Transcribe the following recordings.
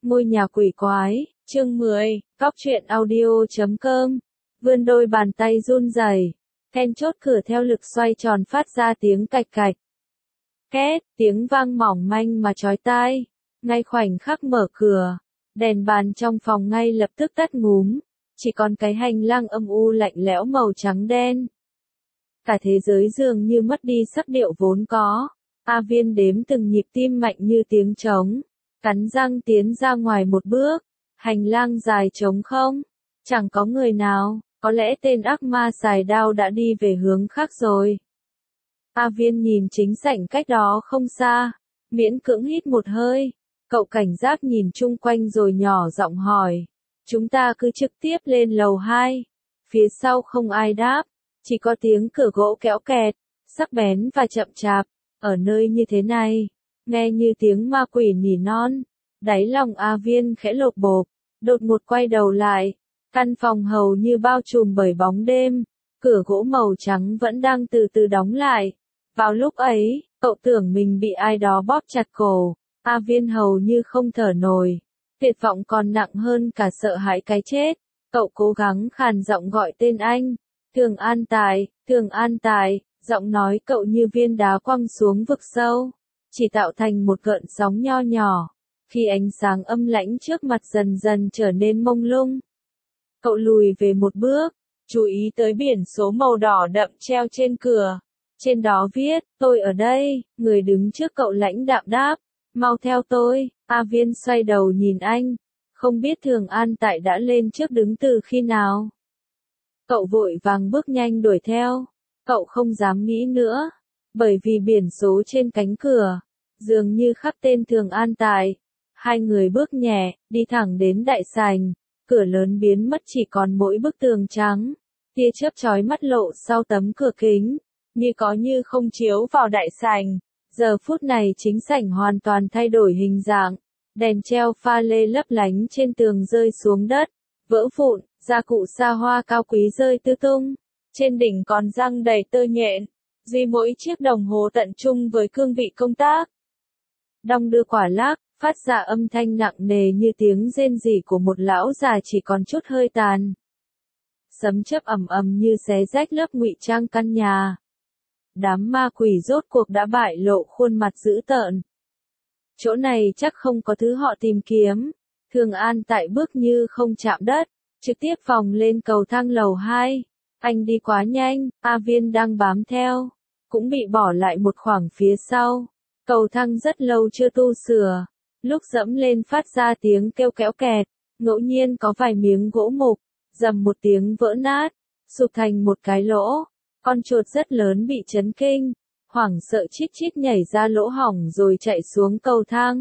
Ngôi nhà quỷ quái, chương 10, cóc truyện audio.com. Vươn đôi bàn tay run rẩy, then chốt cửa theo lực xoay tròn phát ra tiếng cạch cạch. Két, tiếng vang mỏng manh mà chói tai. Ngay khoảnh khắc mở cửa, đèn bàn trong phòng ngay lập tức tắt ngúm, chỉ còn cái hành lang âm u lạnh lẽo màu trắng đen. Cả thế giới dường như mất đi sắc điệu vốn có. A Viên đếm từng nhịp tim mạnh như tiếng trống, cắn răng tiến ra ngoài một bước. Hành lang dài trống không, chẳng có người nào, có lẽ tên ác ma xài đao đã đi về hướng khác rồi. A Viên nhìn chính sảnh cách đó không xa, miễn cưỡng hít một hơi. Cậu cảnh giác nhìn chung quanh rồi nhỏ giọng hỏi, chúng ta cứ trực tiếp lên lầu 2. Phía sau không ai đáp, chỉ có tiếng cửa gỗ kéo kẹt, sắc bén và chậm chạp. Ở nơi như thế này, nghe như tiếng ma quỷ nỉ non. Đáy lòng A Viên khẽ lột bột, đột ngột quay đầu lại. Căn phòng hầu như bao trùm bởi bóng đêm, cửa gỗ màu trắng vẫn đang từ từ đóng lại. Vào lúc ấy, cậu tưởng mình bị ai đó bóp chặt cổ. A Viên hầu như không thở nổi, tuyệt vọng còn nặng hơn cả sợ hãi cái chết. Cậu cố gắng khàn giọng gọi tên anh, Thường An Tài, Thường An Tài. Giọng nói cậu như viên đá quăng xuống vực sâu, chỉ tạo thành một gợn sóng nho nhỏ. Khi ánh sáng âm lãnh trước mặt dần dần trở nên mông lung, cậu lùi về một bước, chú ý tới biển số màu đỏ đậm treo trên cửa. Trên đó viết, tôi ở đây. Người đứng trước cậu lãnh đạm đáp, mau theo tôi. A Viên xoay đầu nhìn anh, không biết Thường An Tại đã lên trước đứng từ khi nào. Cậu vội vàng bước nhanh đuổi theo. Cậu không dám nghĩ nữa, bởi vì biển số trên cánh cửa dường như khắc tên Thường An Tài. Hai người bước nhẹ, đi thẳng đến đại sảnh. Cửa lớn biến mất, chỉ còn mỗi bức tường trắng. Tia chớp chói mắt lộ sau tấm cửa kính, như có như không chiếu vào đại sảnh. Giờ phút này chính sảnh hoàn toàn thay đổi hình dạng. Đèn treo pha lê lấp lánh trên tường rơi xuống đất, vỡ vụn, gia cụ xa hoa cao quý rơi tứ tung. Trên đỉnh còn răng đầy tơ nhện, duy mỗi chiếc đồng hồ tận trung với cương vị công tác. Đong đưa quả lắc, phát ra âm thanh nặng nề như tiếng rên rỉ của một lão già chỉ còn chút hơi tàn. Sấm chớp ầm ầm như xé rách lớp ngụy trang căn nhà. Đám ma quỷ rốt cuộc đã bại lộ khuôn mặt dữ tợn. Chỗ này chắc không có thứ họ tìm kiếm. Thường An Tại bước như không chạm đất, trực tiếp vòng lên cầu thang lầu 2. Anh đi quá nhanh, A Viên đang bám theo, cũng bị bỏ lại một khoảng phía sau. Cầu thang rất lâu chưa tu sửa, lúc dẫm lên phát ra tiếng kêu kéo kẹt, ngẫu nhiên có vài miếng gỗ mục, rầm một tiếng vỡ nát, sụp thành một cái lỗ. Con chuột rất lớn bị chấn kinh, hoảng sợ chít chít nhảy ra lỗ hổng rồi chạy xuống cầu thang.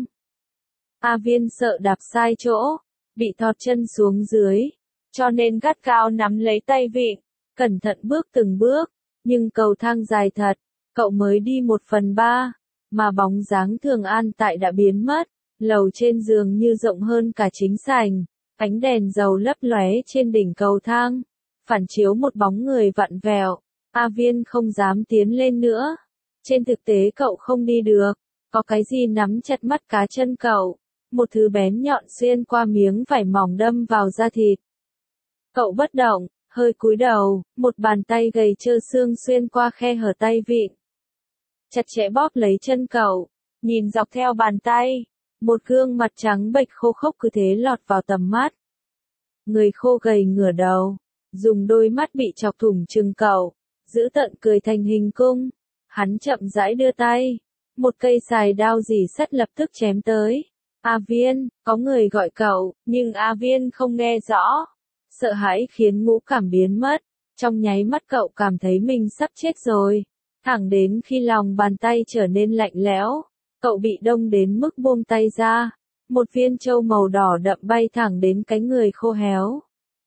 A Viên sợ đạp sai chỗ, bị thọt chân xuống dưới, cho nên gắt gao nắm lấy tay vịn, cẩn thận bước từng bước. Nhưng cầu thang dài thật, cậu mới đi 1/3, mà bóng dáng Thường An Tại đã biến mất. Lầu trên giường như rộng hơn cả chính sảnh, ánh đèn dầu lấp lóe trên đỉnh cầu thang, phản chiếu một bóng người vặn vẹo. A Viên không dám tiến lên nữa. Trên thực tế cậu không đi được, có cái gì nắm chặt mắt cá chân cậu, một thứ bén nhọn xuyên qua miếng vải mỏng đâm vào da thịt. Cậu bất động, hơi cúi đầu, một bàn tay gầy trơ xương xuyên qua khe hở tay vịn, chặt chẽ bóp lấy chân cậu. Nhìn dọc theo bàn tay, một gương mặt trắng bệch khô khốc cứ thế lọt vào tầm mắt. Người khô gầy ngửa đầu, dùng đôi mắt bị chọc thủng trừng cậu, giữ tợn cười thành hình cung. Hắn chậm rãi đưa tay, một cây xài đao rỉ sắt lập tức chém tới. A Viên, có người gọi cậu, nhưng A Viên không nghe rõ. Sợ hãi khiến ngũ cảm biến mất, trong nháy mắt cậu cảm thấy mình sắp chết rồi. Thẳng đến khi lòng bàn tay trở nên lạnh lẽo, cậu bị đông đến mức buông tay ra. Một viên châu màu đỏ đậm bay thẳng đến cánh người khô héo.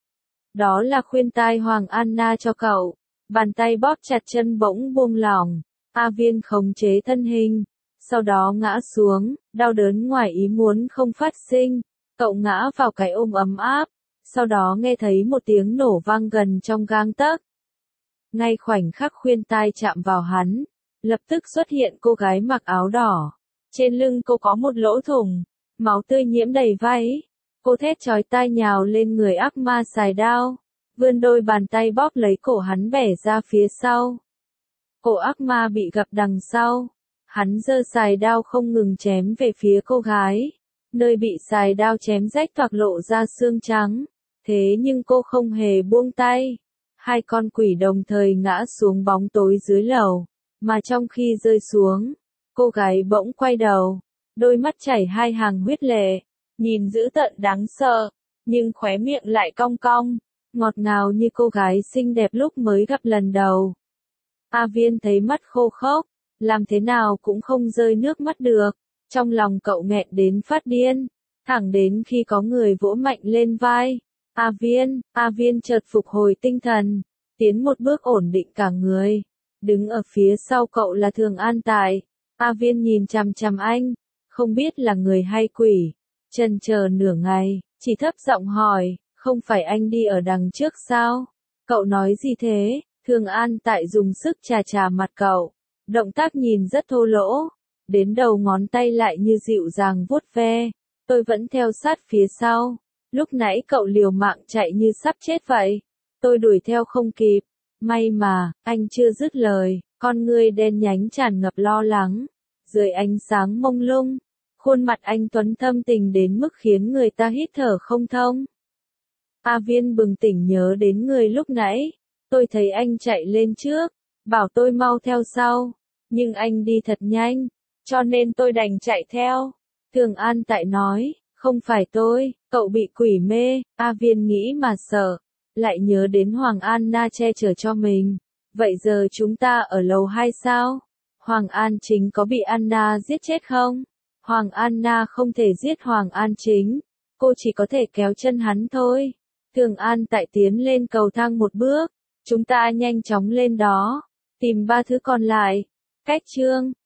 Đó là khuyên tai Hoàng Anna cho cậu. Bàn tay bóp chặt chân bỗng buông lỏng. A Viên khống chế thân hình, sau đó ngã xuống, đau đớn ngoài ý muốn không phát sinh. Cậu ngã vào cái ôm ấm áp, sau đó nghe thấy một tiếng nổ vang gần trong gang tấc. Ngay khoảnh khắc khuyên tai chạm vào hắn, lập tức xuất hiện cô gái mặc áo đỏ. Trên lưng cô có một lỗ thủng, máu tươi nhiễm đầy váy. Cô thét chói tai nhào lên người ác ma xài đao, vươn đôi bàn tay bóp lấy cổ hắn bẻ ra phía sau. Cổ ác ma bị gập đằng sau, hắn giơ xài đao không ngừng chém về phía cô gái, nơi bị xài đao chém rách toạc lộ ra xương trắng, thế nhưng cô không hề buông tay. Hai con quỷ đồng thời ngã xuống bóng tối dưới lầu, mà trong khi rơi xuống, cô gái bỗng quay đầu, đôi mắt chảy hai hàng huyết lệ, nhìn dữ tợn đáng sợ, nhưng khóe miệng lại cong cong, ngọt ngào như cô gái xinh đẹp lúc mới gặp lần đầu. A Viên thấy mắt khô khốc, làm thế nào cũng không rơi nước mắt được, trong lòng cậu nghẹn đến phát điên, thẳng đến khi có người vỗ mạnh lên vai. A Viên chợt phục hồi tinh thần, tiến một bước ổn định cả người, đứng ở phía sau cậu là Thường An Tại. A Viên nhìn chằm chằm anh, không biết là người hay quỷ, chần chờ nửa ngày, chỉ thấp giọng hỏi, không phải anh đi ở đằng trước sao? Cậu nói gì thế? Thường An Tại dùng sức chà chà mặt cậu, động tác nhìn rất thô lỗ, đến đầu ngón tay lại như dịu dàng vuốt ve, tôi vẫn theo sát phía sau, lúc nãy cậu liều mạng chạy như sắp chết vậy, tôi đuổi theo không kịp, may mà, anh chưa dứt lời, con ngươi đen nhánh tràn ngập lo lắng, dưới ánh sáng mông lung, khuôn mặt anh tuấn thâm tình đến mức khiến người ta hít thở không thông. A Viên bừng tỉnh nhớ đến người lúc nãy, tôi thấy anh chạy lên trước, bảo tôi mau theo sau, nhưng anh đi thật nhanh, cho nên tôi đành chạy theo. Thường An Tại nói, không phải tôi, cậu bị quỷ mê. A Viên nghĩ mà sợ, lại nhớ đến Hoàng Anna che chở cho mình. Vậy giờ chúng ta ở lầu 2 sao? Hoàng An Chính có bị Anna giết chết không? Hoàng Anna không thể giết Hoàng An Chính, cô chỉ có thể kéo chân hắn thôi. Thường An Tại tiến lên cầu thang một bước, chúng ta nhanh chóng lên đó, tìm ba thứ còn lại. Cách chương